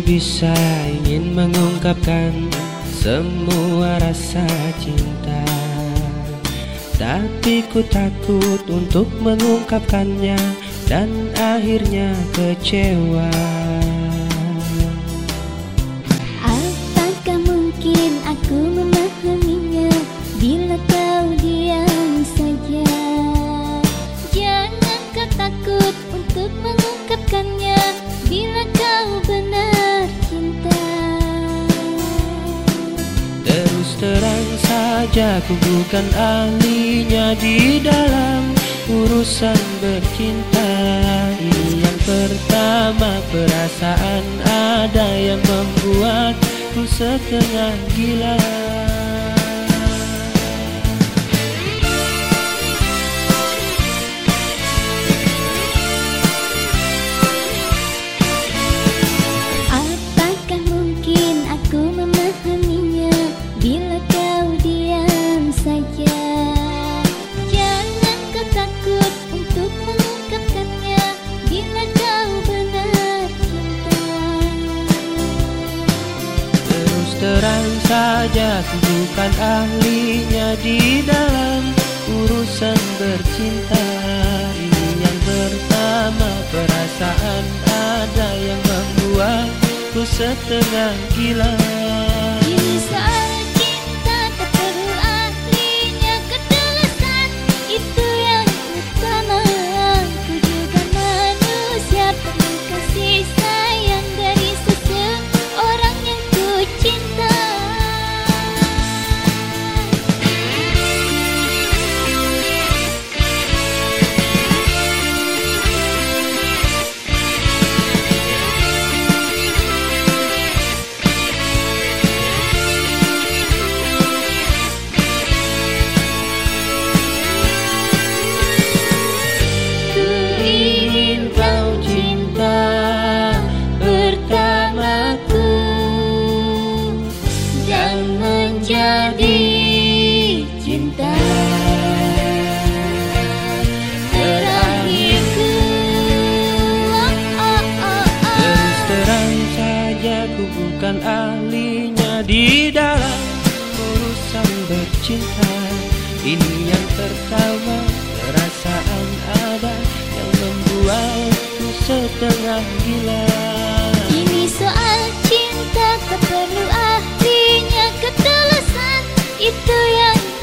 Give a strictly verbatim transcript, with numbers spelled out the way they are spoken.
bisa ingin mengungkapkan semua rasa cinta, tapi ku takut untuk mengungkapkannya dan akhirnya kecewa. Apakah mungkin aku memahaminya bila kau diam saja? Jangan kau takut untuk mengungkapkannya bila kau benar cinta. Terus terang saja ku bukan ahlinya di dalam urusan bercinta. Ini yang pertama, perasaan ada yang membuatku setengah gila. Apakah mungkin aku memahaminya bila kau diam saja? Jangan kau takut untuk mengungkapkannya bila kau benar cinta. Terus terang saja ku bukan ahlinya di dalam urusan bercinta. Ini yang pertama, perasaan ada yang membuatku setengah gila. Ini soal cinta tak perlu ahlinya, ketulusan itu yang utama. Ku juga manusia perlu kasih sayang dari seseorang yang ku cinta. Jadi cinta terakhirku. Oh, oh, oh, oh. Terus terang saja ku bukan ahlinya di dalam urusan bercinta. Ini yang pertama, perasaan ada yang membuatku setengah gila. Ini soal cinta tak perlu ahlinya, ketulusan itu yang